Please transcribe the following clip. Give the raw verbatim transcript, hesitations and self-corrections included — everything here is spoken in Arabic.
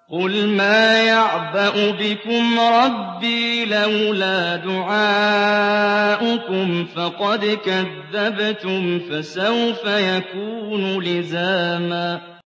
قُلْ مَا يَعْبَأُ بِكُمْ رَبِّي لَوْلَا دُعَاؤُكُمْ فَقَدْ كَذَّبْتُمْ فَسَوْفَ يَكُونُ لِزَامًا